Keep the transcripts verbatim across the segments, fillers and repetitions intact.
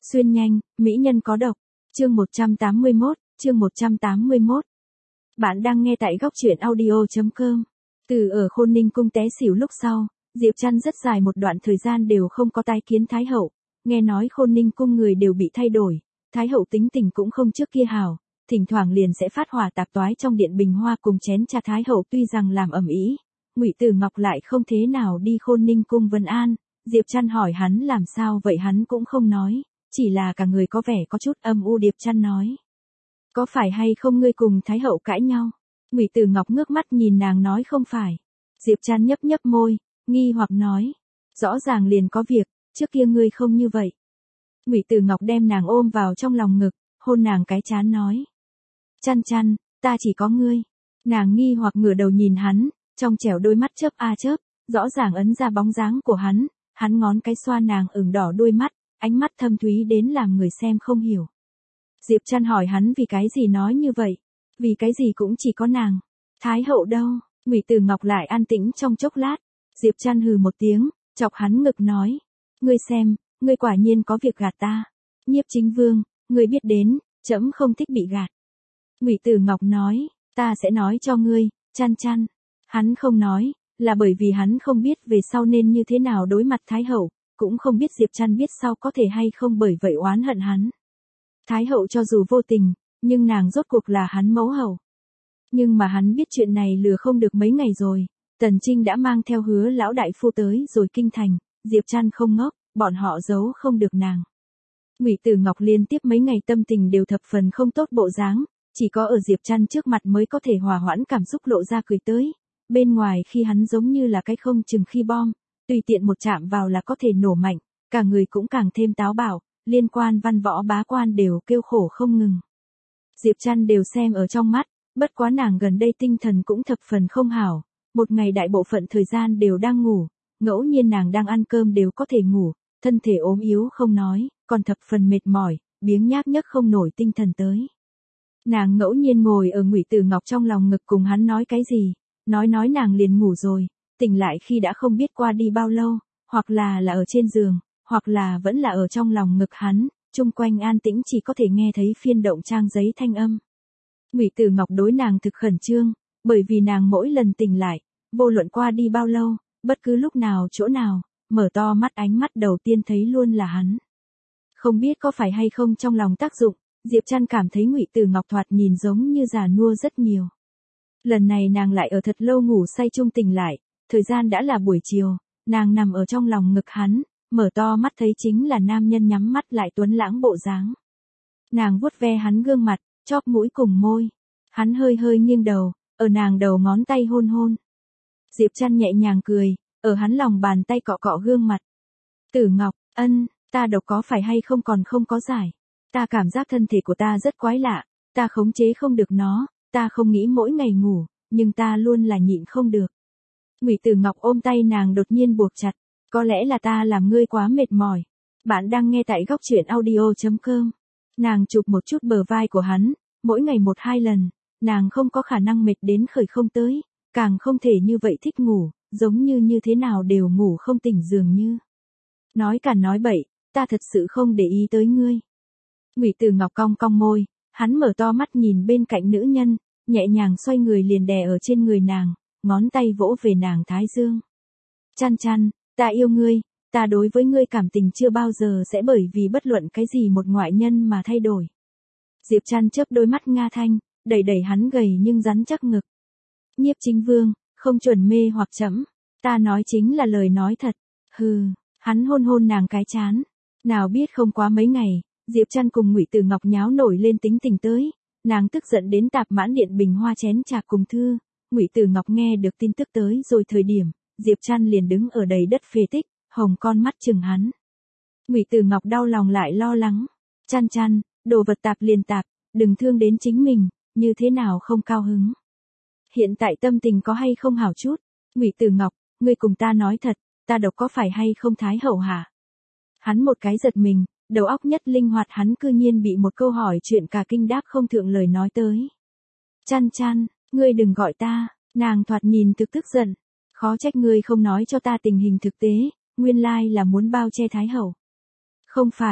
Xuyên nhanh, mỹ nhân có độc. Chương một trăm tám mươi mốt, chương một trăm tám mươi mốt. Bạn đang nghe tại góc truyện audio chấm com. Từ ở Khôn Ninh cung té xỉu lúc sau, Diệp Trăn rất dài một đoạn thời gian đều không có tái kiến Thái hậu. Nghe nói Khôn Ninh cung người đều bị thay đổi, Thái hậu tính tình cũng không trước kia hảo, thỉnh thoảng liền sẽ phát hỏa tạp toái trong điện bình hoa cùng chén trà. Thái hậu tuy rằng làm ầm ĩ, Ngụy Tử Ngọc lại không thế nào đi Khôn Ninh cung vấn an. Diệp Trăn hỏi hắn làm sao vậy hắn cũng không nói, chỉ là cả người có vẻ có chút âm u. Diệp Trăn nói, có phải hay không ngươi cùng Thái hậu cãi nhau? Ngụy Tử Ngọc ngước mắt nhìn nàng nói không phải. Diệp Trăn nhấp nhấp môi, nghi hoặc nói, rõ ràng liền có việc, trước kia ngươi không như vậy. Ngụy Tử Ngọc đem nàng ôm vào trong lòng ngực, hôn nàng cái trán nói, Trăn Trăn, ta chỉ có ngươi. Nàng nghi hoặc ngửa đầu nhìn hắn, trong trẻo đôi mắt chớp a chớp, rõ ràng ấn ra bóng dáng của hắn, hắn ngón cái xoa nàng ửng đỏ đôi mắt, ánh mắt thâm thúy đến làm người xem không hiểu. Diệp Trăn hỏi hắn vì cái gì nói như vậy, vì cái gì cũng chỉ có nàng. Thái hậu đâu? Ngụy Tử Ngọc lại an tĩnh trong chốc lát. Diệp Trăn hừ một tiếng, chọc hắn ngực nói, ngươi xem, ngươi quả nhiên có việc gạt ta. Nhiếp Chính Vương, ngươi biết đến, trẫm không thích bị gạt. Ngụy Tử Ngọc nói, ta sẽ nói cho ngươi, Trăn Trăn. Hắn không nói, là bởi vì hắn không biết về sau nên như thế nào đối mặt Thái hậu, cũng không biết Diệp Trăn biết sau có thể hay không bởi vậy oán hận hắn. Thái hậu cho dù vô tình, nhưng nàng rốt cuộc là hắn mẫu hậu. Nhưng mà hắn biết chuyện này lừa không được mấy ngày rồi, Tần Trinh đã mang theo Hứa lão đại phu tới rồi kinh thành, Diệp Trăn không ngốc, bọn họ giấu không được nàng. Ngụy Tử Ngọc liên tiếp mấy ngày tâm tình đều thập phần không tốt bộ dáng, chỉ có ở Diệp Trăn trước mặt mới có thể hòa hoãn cảm xúc lộ ra cười tới. Bên ngoài khi hắn giống như là cái không chừng khi bom, tùy tiện một chạm vào là có thể nổ mạnh, cả người cũng càng thêm táo bạo, liên quan văn võ bá quan đều kêu khổ không ngừng. Diệp Trăn đều xem ở trong mắt, bất quá nàng gần đây tinh thần cũng thập phần không hảo, một ngày đại bộ phận thời gian đều đang ngủ, ngẫu nhiên nàng đang ăn cơm đều có thể ngủ, thân thể ốm yếu không nói, còn thập phần mệt mỏi, biếng nhác nhấc không nổi tinh thần tới. Nàng ngẫu nhiên ngồi ở Ngụy Tử Ngọc trong lòng ngực cùng hắn nói cái gì, nói nói nàng liền ngủ rồi, tỉnh lại khi đã không biết qua đi bao lâu, hoặc là là ở trên giường, hoặc là vẫn là ở trong lòng ngực hắn, chung quanh an tĩnh chỉ có thể nghe thấy phiên động trang giấy thanh âm. Ngụy Tử Ngọc đối nàng thực khẩn trương, bởi vì nàng mỗi lần tỉnh lại, vô luận qua đi bao lâu, bất cứ lúc nào chỗ nào, mở to mắt ánh mắt đầu tiên thấy luôn là hắn. Không biết có phải hay không trong lòng tác dụng, Diệp Trăn cảm thấy Ngụy Tử Ngọc thoạt nhìn giống như già nua rất nhiều. Lần này nàng lại ở thật lâu ngủ say chung tỉnh lại, thời gian đã là buổi chiều, nàng nằm ở trong lòng ngực hắn, mở to mắt thấy chính là nam nhân nhắm mắt lại tuấn lãng bộ dáng. Nàng vuốt ve hắn gương mặt, chóp mũi cùng môi, hắn hơi hơi nghiêng đầu, ở nàng đầu ngón tay hôn hôn. Diệp Trăn nhẹ nhàng cười, ở hắn lòng bàn tay cọ cọ gương mặt. Tử Ngọc, ân, ta độc có phải hay không còn không có giải. Ta cảm giác thân thể của ta rất quái lạ, ta khống chế không được nó, ta không nghĩ mỗi ngày ngủ, nhưng ta luôn là nhịn không được. Ngụy Tử Ngọc ôm tay nàng đột nhiên buộc chặt, có lẽ là ta làm ngươi quá mệt mỏi. Bạn đang nghe tại góc truyện audio chấm com. Nàng chụp một chút bờ vai của hắn, mỗi ngày một hai lần, nàng không có khả năng mệt đến khởi không tới, càng không thể như vậy thích ngủ, giống như như thế nào đều ngủ không tỉnh dường như. Nói cả nói bậy, ta thật sự không để ý tới ngươi. Ngụy Tử Ngọc cong cong môi, hắn mở to mắt nhìn bên cạnh nữ nhân, nhẹ nhàng xoay người liền đè ở trên người nàng, ngón tay vỗ về nàng thái dương. Trăn Trăn, ta yêu ngươi, ta đối với ngươi cảm tình chưa bao giờ sẽ bởi vì bất luận cái gì một ngoại nhân mà thay đổi. Diệp Trăn chớp đôi mắt nga thanh, đẩy đẩy hắn gầy nhưng rắn chắc ngực. Nhiếp Chính Vương, không chuẩn mê hoặc trẫm, ta nói chính là lời nói thật. Hừ, hắn hôn hôn nàng cái trán. Nào biết không quá mấy ngày, Diệp Trăn cùng Ngụy Tử Ngọc nháo nổi lên tính tình tới, nàng tức giận đến tạp mãn điện bình hoa chén trà cùng thư. Ngụy Tử Ngọc nghe được tin tức tới rồi thời điểm, Diệp Trăn liền đứng ở đầy đất phế tích, hồng con mắt chừng hắn. Ngụy Tử Ngọc đau lòng lại lo lắng, Trăn Trăn, đồ vật tạp liền tạp, đừng thương đến chính mình, như thế nào không cao hứng. Hiện tại tâm tình có hay không hảo chút? Ngụy Tử Ngọc, ngươi cùng ta nói thật, ta độc có phải hay không Thái hậu hả? Hắn một cái giật mình, đầu óc nhất linh hoạt hắn cư nhiên bị một câu hỏi chuyện cả kinh đáp không thượng lời nói tới. Trăn Trăn, ngươi đừng gọi ta, nàng thoạt nhìn thực tức giận, khó trách ngươi không nói cho ta tình hình thực tế, nguyên lai là muốn bao che Thái hậu. Không phải,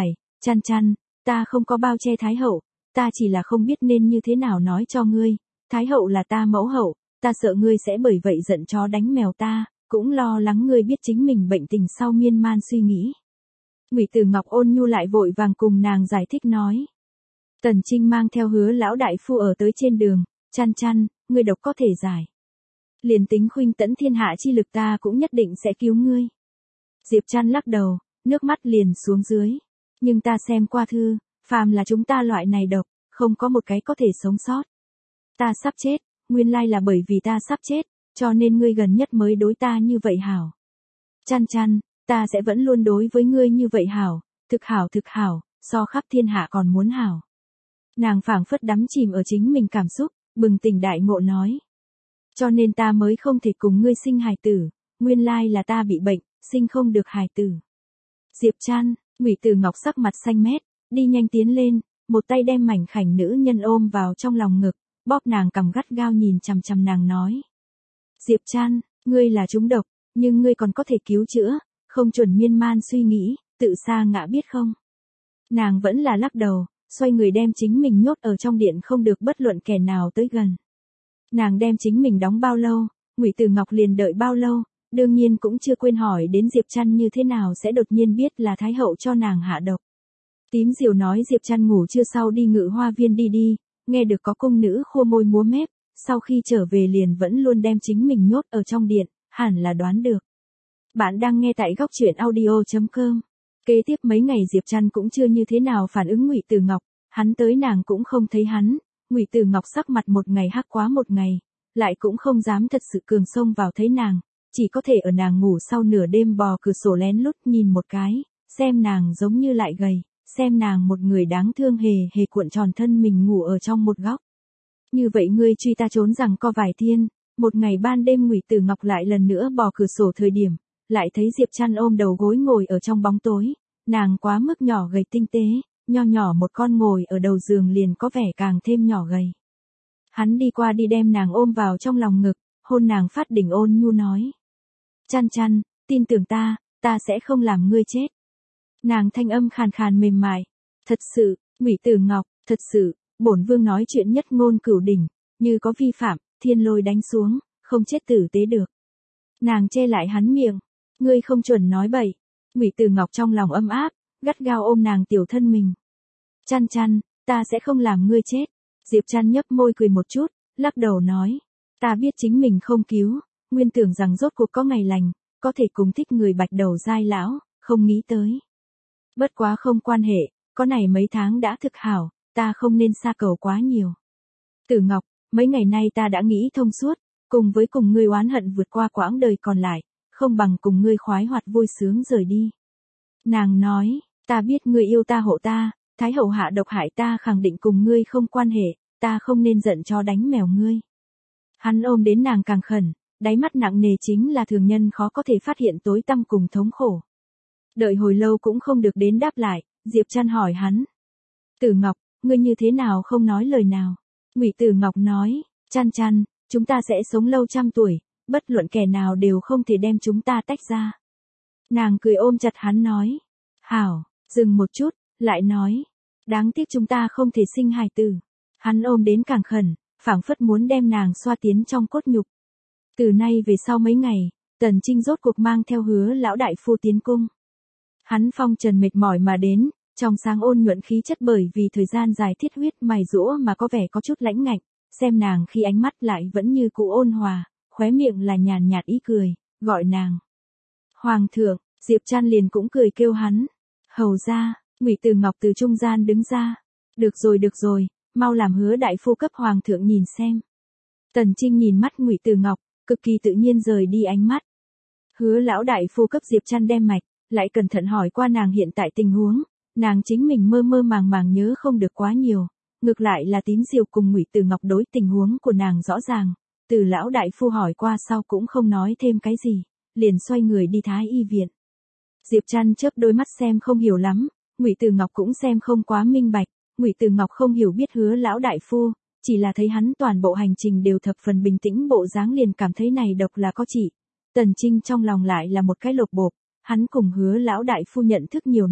Chăn chăn, ta không có bao che Thái hậu, ta chỉ là không biết nên như thế nào nói cho ngươi, Thái hậu là ta mẫu hậu, ta sợ ngươi sẽ bởi vậy giận chó đánh mèo ta, cũng lo lắng ngươi biết chính mình bệnh tình sau miên man suy nghĩ. Ngụy Tử Ngọc ôn nhu lại vội vàng cùng nàng giải thích nói. Tần Trinh mang theo Hứa lão đại phu ở tới trên đường, chăn chăn, ngươi độc có thể giải. Liền tính khuynh tẫn thiên hạ chi lực ta cũng nhất định sẽ cứu ngươi. Diệp Trăn lắc đầu, nước mắt liền xuống dưới. Nhưng ta xem qua thư, phàm là chúng ta loại này độc, không có một cái có thể sống sót. Ta sắp chết, nguyên lai là bởi vì ta sắp chết, cho nên ngươi gần nhất mới đối ta như vậy hảo. Chăn chăn, ta sẽ vẫn luôn đối với ngươi như vậy hảo, thực hảo thực hảo, so khắp thiên hạ còn muốn hảo. Nàng phảng phất đắm chìm ở chính mình cảm xúc, bừng tỉnh đại ngộ nói. Cho nên ta mới không thể cùng ngươi sinh hài tử, nguyên lai là ta bị bệnh, sinh không được hài tử. Diệp Trăn, Ngụy Tử Ngọc sắc mặt xanh mét, đi nhanh tiến lên, một tay đem mảnh khảnh nữ nhân ôm vào trong lòng ngực, bóp nàng cằm gắt gao nhìn chằm chằm nàng nói. Diệp Trăn, ngươi là trúng độc, nhưng ngươi còn có thể cứu chữa, không chuẩn miên man suy nghĩ, tự sa ngã biết không? Nàng vẫn là lắc đầu, xoay người đem chính mình nhốt ở trong điện không được bất luận kẻ nào tới gần. Nàng đem chính mình đóng bao lâu, Ngụy Tử Ngọc liền đợi bao lâu, đương nhiên cũng chưa quên hỏi đến Diệp Trăn như thế nào sẽ đột nhiên biết là Thái hậu cho nàng hạ độc. Tím Diều nói Diệp Trăn ngủ trưa sau đi Ngự Hoa Viên đi đi, nghe được có cung nữ khua môi múa mép, sau khi trở về liền vẫn luôn đem chính mình nhốt ở trong điện, hẳn là đoán được. Bạn đang nghe tại góc truyện audio chấm com. Kế tiếp mấy ngày Diệp Trăn cũng chưa như thế nào phản ứng Ngụy Tử Ngọc, hắn tới nàng cũng không thấy hắn, Ngụy Tử Ngọc sắc mặt một ngày hắc quá một ngày, lại cũng không dám thật sự cường xông vào thấy nàng, chỉ có thể ở nàng ngủ sau nửa đêm bò cửa sổ lén lút nhìn một cái, xem nàng giống như lại gầy, xem nàng một người đáng thương hề hề cuộn tròn thân mình ngủ ở trong một góc. Như vậy ngươi truy ta trốn rằng co vài thiên, một ngày ban đêm Ngụy Tử Ngọc lại lần nữa bò cửa sổ thời điểm, lại thấy Diệp Trăn ôm đầu gối ngồi ở trong bóng tối, nàng quá mức nhỏ gầy tinh tế, nho nhỏ một con ngồi ở đầu giường liền có vẻ càng thêm nhỏ gầy. Hắn đi qua đi đem nàng ôm vào trong lòng ngực, hôn nàng phát đỉnh ôn nhu nói. Chăn chăn, tin tưởng ta, ta sẽ không làm ngươi chết. Nàng thanh âm khàn khàn mềm mại. Thật sự, Ngụy Tử Ngọc, thật sự, bổn vương nói chuyện nhất ngôn cửu đỉnh, như có vi phạm, thiên lôi đánh xuống, không chết tử tế được. Nàng che lại hắn miệng, ngươi không chuẩn nói bậy. Ngụy Tử Ngọc trong lòng âm áp, gắt gao ôm nàng tiểu thân mình. Chăn chăn, ta sẽ không làm ngươi chết. Diệp Trăn nhấp môi cười một chút, lắc đầu nói. Ta biết chính mình không cứu, nguyên tưởng rằng rốt cuộc có ngày lành, có thể cùng thích người bạch đầu dai lão, không nghĩ tới. Bất quá không quan hệ, có này mấy tháng đã thực hảo, ta không nên xa cầu quá nhiều. Tử Ngọc, mấy ngày nay ta đã nghĩ thông suốt, cùng với cùng ngươi oán hận vượt qua quãng đời còn lại, không bằng cùng ngươi khoái hoạt vui sướng rời đi. Nàng nói, ta biết ngươi yêu ta hộ ta, Thái hậu hạ độc hại ta khẳng định cùng ngươi không quan hệ, ta không nên giận cho đánh mèo ngươi. Hắn ôm đến nàng càng khẩn, đáy mắt nặng nề chính là thường nhân khó có thể phát hiện tối tăm cùng thống khổ. Đợi hồi lâu cũng không được đến đáp lại, Diệp Trăn hỏi hắn. Tử Ngọc, ngươi như thế nào không nói lời nào? Ngụy Tử Ngọc nói, Trăn Trăn, chúng ta sẽ sống lâu trăm tuổi, bất luận kẻ nào đều không thể đem chúng ta tách ra. Nàng cười ôm chặt hắn nói. Hảo, dừng một chút, lại nói. Đáng tiếc chúng ta không thể sinh hài tử. Hắn ôm đến càng khẩn, phảng phất muốn đem nàng xoa tiến trong cốt nhục. Từ nay về sau mấy ngày, Tần Trinh rốt cuộc mang theo Hứa lão đại phu tiến cung. Hắn phong trần mệt mỏi mà đến, trong sáng ôn nhuận khí chất bởi vì thời gian dài thiết huyết mài rũa mà có vẻ có chút lãnh ngạnh, xem nàng khi ánh mắt lại vẫn như cũ ôn hòa, khóe miệng là nhàn nhạt ý cười, gọi nàng. Hoàng thượng, Diệp Trăn liền cũng cười kêu hắn. Hầu ra, Ngụy Tử Ngọc từ trung gian đứng ra. Được rồi được rồi, mau làm Hứa đại phu cấp hoàng thượng nhìn xem. Tần Trinh nhìn mắt Ngụy Tử Ngọc, cực kỳ tự nhiên rời đi ánh mắt. Hứa lão đại phu cấp Diệp Trăn đem mạch, lại cẩn thận hỏi qua nàng hiện tại tình huống, nàng chính mình mơ mơ màng màng nhớ không được quá nhiều, ngược lại là Tím Diều cùng Ngụy Tử Ngọc đối tình huống của nàng rõ ràng, từ lão đại phu hỏi qua sau cũng không nói thêm cái gì, liền xoay người đi Thái y viện. Diệp Trăn chớp đôi mắt xem không hiểu lắm, Ngụy Tử Ngọc cũng xem không quá minh bạch, Ngụy Tử Ngọc không hiểu biết Hứa lão đại phu, chỉ là thấy hắn toàn bộ hành trình đều thập phần bình tĩnh bộ dáng liền cảm thấy này độc là có trị. Tần Trinh trong lòng lại là một cái lột bộp, hắn cùng Hứa lão đại phu nhận thức nhiều năm,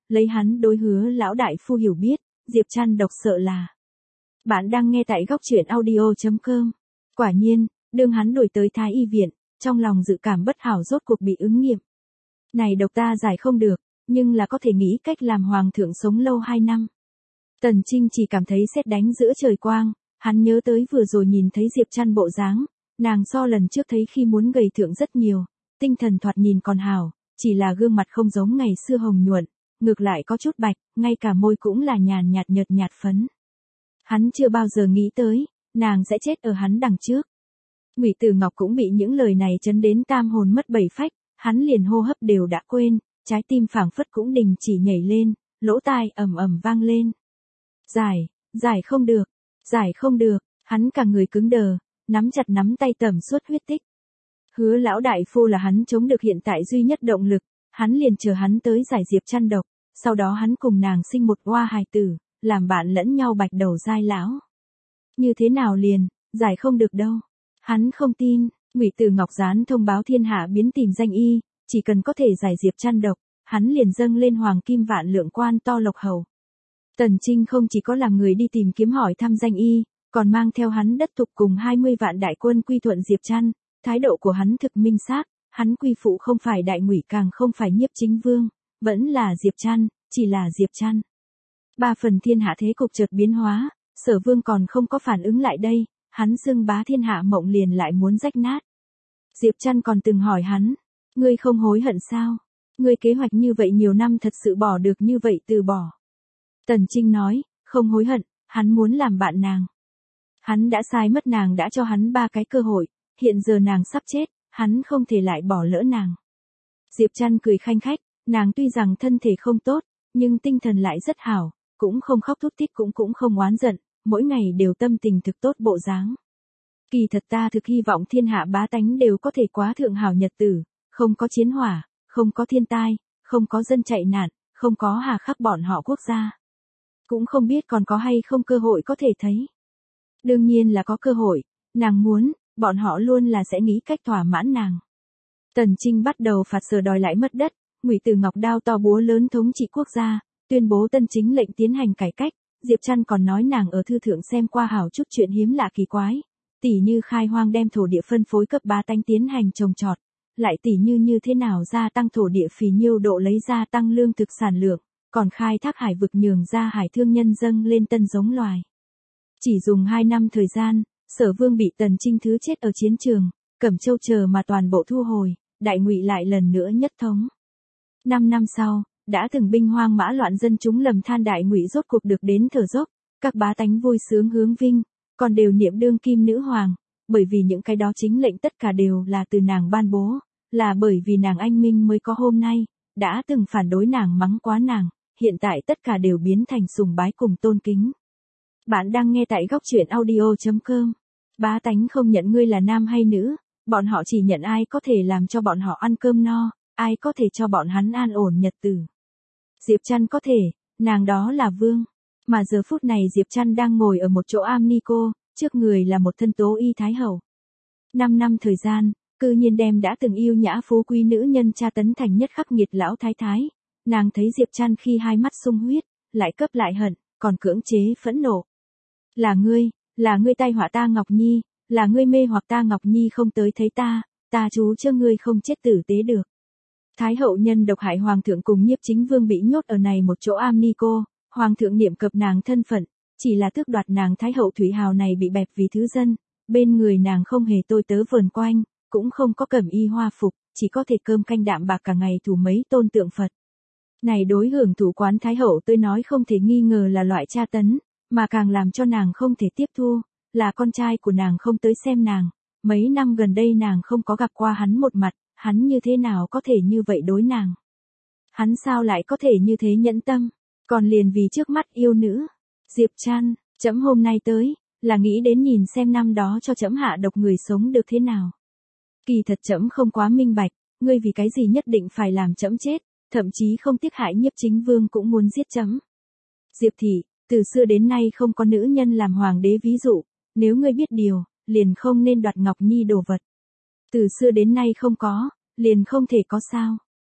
lấy hắn đối Hứa lão đại phu hiểu biết, Diệp Trăn độc sợ là. Bạn đang nghe tại góc truyện audio chấm com. Quả nhiên, đương hắn đuổi tới Thái y viện, trong lòng dự cảm bất hảo rốt cuộc bị ứng nghiệm. Này độc ta giải không được, nhưng là có thể nghĩ cách làm hoàng thượng sống lâu hai năm. Tần Trinh chỉ cảm thấy sét đánh giữa trời quang, hắn nhớ tới vừa rồi nhìn thấy Diệp Trăn bộ dáng, nàng so lần trước thấy khi muốn gầy thượng rất nhiều, tinh thần thoạt nhìn còn hảo, chỉ là gương mặt không giống ngày xưa hồng nhuận, ngược lại có chút bạch, ngay cả môi cũng là nhàn nhạt nhợt nhạt phấn. Hắn chưa bao giờ nghĩ tới, nàng sẽ chết ở hắn đằng trước. Ngụy Tử Ngọc cũng bị những lời này chấn đến tam hồn mất bảy phách, hắn liền hô hấp đều đã quên, trái tim phảng phất cũng đình chỉ nhảy lên, lỗ tai ầm ầm vang lên. Giải, giải không được, giải không được, hắn cả người cứng đờ, nắm chặt nắm tay tẩm suốt huyết tích. Hứa lão đại phu là hắn chống được hiện tại duy nhất động lực, hắn liền chờ hắn tới giải Diệp Trăn độc, sau đó hắn cùng nàng sinh một oa hài tử, làm bạn lẫn nhau bạch đầu dai lão. Như thế nào liền, giải không được đâu. Hắn không tin, Ngụy Tử Ngọc gián thông báo thiên hạ biến tìm danh y, chỉ cần có thể giải Diệp Trăn độc, hắn liền dâng lên hoàng kim vạn lượng quan to lộc hầu. Tần Trinh không chỉ có làm người đi tìm kiếm hỏi thăm danh y, còn mang theo hắn đất thục cùng hai mươi vạn đại quân quy thuận Diệp Trăn, thái độ của hắn thực minh xác, hắn quy phụ không phải đại ngụy càng không phải Nhiếp Chính Vương, vẫn là Diệp Trăn, chỉ là Diệp Trăn. Ba phần thiên hạ thế cục chợt biến hóa, Sở Vương còn không có phản ứng lại đây, hắn xưng bá thiên hạ mộng liền lại muốn rách nát. Diệp Trăn còn từng hỏi hắn, ngươi không hối hận sao? Ngươi kế hoạch như vậy nhiều năm thật sự bỏ được như vậy từ bỏ. Tần Trinh nói, không hối hận, hắn muốn làm bạn nàng. Hắn đã sai mất nàng đã cho hắn ba cái cơ hội, hiện giờ nàng sắp chết, hắn không thể lại bỏ lỡ nàng. Diệp Trăn cười khanh khách, nàng tuy rằng thân thể không tốt, nhưng tinh thần lại rất hảo, cũng không khóc thút thít cũng cũng không oán giận, mỗi ngày đều tâm tình thực tốt bộ dáng. Kỳ thật ta thực hy vọng thiên hạ bá tánh đều có thể quá thượng hảo nhật tử, không có chiến hỏa, không có thiên tai, không có dân chạy nạn, không có hà khắc bọn họ quốc gia. Cũng không biết còn có hay không cơ hội có thể thấy. Đương nhiên là có cơ hội, nàng muốn, bọn họ luôn là sẽ nghĩ cách thỏa mãn nàng. Tần Trinh bắt đầu phạt sở đòi lại mất đất, Ngụy Tử Ngọc đao to búa lớn thống trị quốc gia, tuyên bố tân chính lệnh tiến hành cải cách, Diệp Trăn còn nói nàng ở thư thượng xem qua hảo chút chuyện hiếm lạ kỳ quái, tỉ như khai hoang đem thổ địa phân phối cấp bá tánh tiến hành trồng trọt, lại tỉ như như thế nào gia tăng thổ địa phì nhiêu độ lấy gia tăng lương thực sản lượng, còn khai thác hải vực nhường ra hải thương nhân dâng lên tân giống loài. Chỉ dùng hai năm thời gian, Sở Vương bị Tần Trinh thứ chết ở chiến trường, Cẩm Châu chờ mà toàn bộ thu hồi, đại ngụy lại lần nữa nhất thống. Năm năm sau, đã từng binh hoang mã loạn dân chúng lầm than đại ngụy rốt cuộc được đến thở dốc, các bá tánh vui sướng hướng vinh, còn đều niệm đương kim nữ hoàng, bởi vì những cái đó chính lệnh tất cả đều là từ nàng ban bố, là bởi vì nàng anh minh mới có hôm nay, đã từng phản đối nàng mắng quá nàng, hiện tại tất cả đều biến thành sùng bái cùng tôn kính. Bạn đang nghe tại góc truyện audio chấm com. Bá tánh không nhận ngươi là nam hay nữ, bọn họ chỉ nhận ai có thể làm cho bọn họ ăn cơm no, ai có thể cho bọn hắn an ổn nhật tử. Diệp Trăn có thể, nàng đó là vương. Mà giờ phút này Diệp Trăn đang ngồi ở một chỗ am ni cô, trước người là một thân tố y thái hậu. Năm năm thời gian, cư nhiên đem đã từng yêu nhã phú quý nữ nhân tra tấn thành nhất khắc nghiệt lão thái thái. Nàng thấy Diệp Trăn khi hai mắt sung huyết, lại cấp lại hận, còn cưỡng chế phẫn nộ. Là ngươi, là ngươi tai họa ta Ngọc Nhi, là ngươi mê hoặc ta Ngọc Nhi không tới thấy ta, ta chú cho ngươi không chết tử tế được. Thái hậu nhân độc hại hoàng thượng cùng Nhiếp Chính Vương bị nhốt ở này một chỗ am ni cô, hoàng thượng niệm cập nàng thân phận, chỉ là tước đoạt nàng thái hậu thủy hào này bị bẹp vì thứ dân, bên người nàng không hề tôi tớ vờn quanh, cũng không có cẩm y hoa phục, chỉ có thể cơm canh đạm bạc cả ngày thủ mấy tôn tượng Phật. Này đối hưởng thủ quán thái hậu tôi nói không thể nghi ngờ là loại tra tấn, mà càng làm cho nàng không thể tiếp thu, là con trai của nàng không tới xem nàng, mấy năm gần đây nàng không có gặp qua hắn một mặt, hắn như thế nào có thể như vậy đối nàng. Hắn sao lại có thể như thế nhẫn tâm, còn liền vì trước mắt yêu nữ. Diệp Trăn, trẫm hôm nay tới, là nghĩ đến nhìn xem năm đó cho trẫm hạ độc người sống được thế nào. Kỳ thật trẫm không quá minh bạch, ngươi vì cái gì nhất định phải làm trẫm chết, thậm chí không tiếc hại Nhiếp Chính Vương cũng muốn giết trẫm. Diệp thị, từ xưa đến nay không có nữ nhân làm hoàng đế ví dụ, nếu ngươi biết điều, liền không nên đoạt Ngọc Nhi đồ vật. Từ xưa đến nay không có, liền không thể có sao.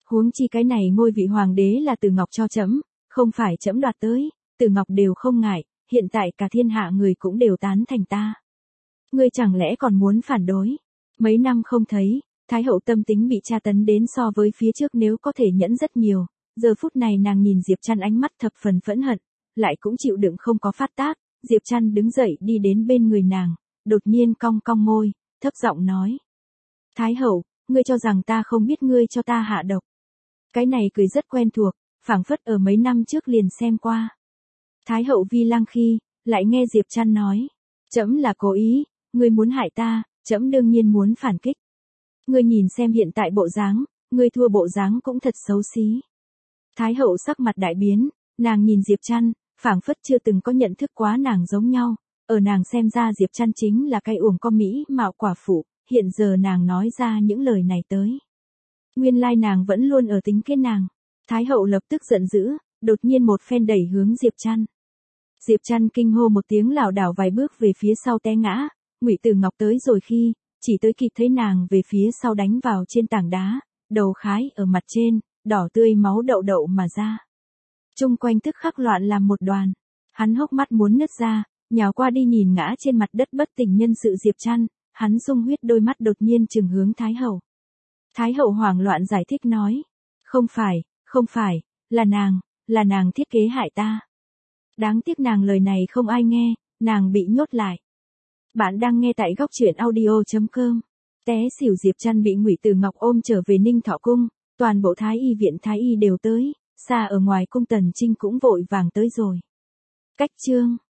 Huống chi cái này ngôi vị hoàng đế là Từ Ngọc cho trẫm, không phải trẫm đoạt tới, Từ Ngọc đều không ngại, hiện tại cả thiên hạ người cũng đều tán thành ta. Ngươi chẳng lẽ còn muốn phản đối? Mấy năm không thấy, Thái hậu tâm tính bị tra tấn đến so với phía trước nếu có thể nhẫn rất nhiều, giờ phút này nàng nhìn Diệp Trăn ánh mắt thập phần phẫn hận, lại cũng chịu đựng không có phát tác, Diệp Trăn đứng dậy đi đến bên người nàng, đột nhiên cong cong môi, thấp giọng nói. Thái hậu, ngươi cho rằng ta không biết ngươi cho ta hạ độc. Cái này cười rất quen thuộc, phảng phất ở mấy năm trước liền xem qua. Thái hậu vi lăng khi, lại nghe Diệp Trăn nói, trẫm là cố ý, ngươi muốn hại ta, trẫm đương nhiên muốn phản kích. Ngươi nhìn xem hiện tại bộ dáng, ngươi thua bộ dáng cũng thật xấu xí. Thái hậu sắc mặt đại biến, nàng nhìn Diệp Trăn, phảng phất chưa từng có nhận thức quá nàng giống nhau, ở nàng xem ra Diệp Trăn chính là cái uổng con mỹ mạo quả phụ, hiện giờ nàng nói ra những lời này tới. Nguyên lai nàng vẫn luôn ở tính kế nàng. Thái hậu lập tức giận dữ, đột nhiên một phen đẩy hướng Diệp Trăn. Diệp Trăn kinh hô một tiếng lảo đảo vài bước về phía sau té ngã, Ngụy Từ Ngọc tới rồi khi, chỉ tới kịp thấy nàng về phía sau đánh vào trên tảng đá, đầu khái ở mặt trên, đỏ tươi máu đậu đậu mà ra. Trung quanh tức khắc loạn làm một đoàn, hắn hốc mắt muốn nứt ra, nhào qua đi nhìn ngã trên mặt đất bất tỉnh nhân sự Diệp Trăn, hắn sung huyết đôi mắt đột nhiên trừng hướng Thái hậu. Thái hậu hoảng loạn giải thích nói, không phải, không phải, là nàng, là nàng thiết kế hại ta. Đáng tiếc nàng lời này không ai nghe, nàng bị nhốt lại. Bạn đang nghe tại góc truyện audio chấm com. Té xỉu Diệp Trăn bị Ngụy Từ Ngọc ôm trở về Ninh Thọ cung, toàn bộ Thái y viện Thái y đều tới, xa ở ngoài cung Tần Trinh cũng vội vàng tới rồi. Cách chương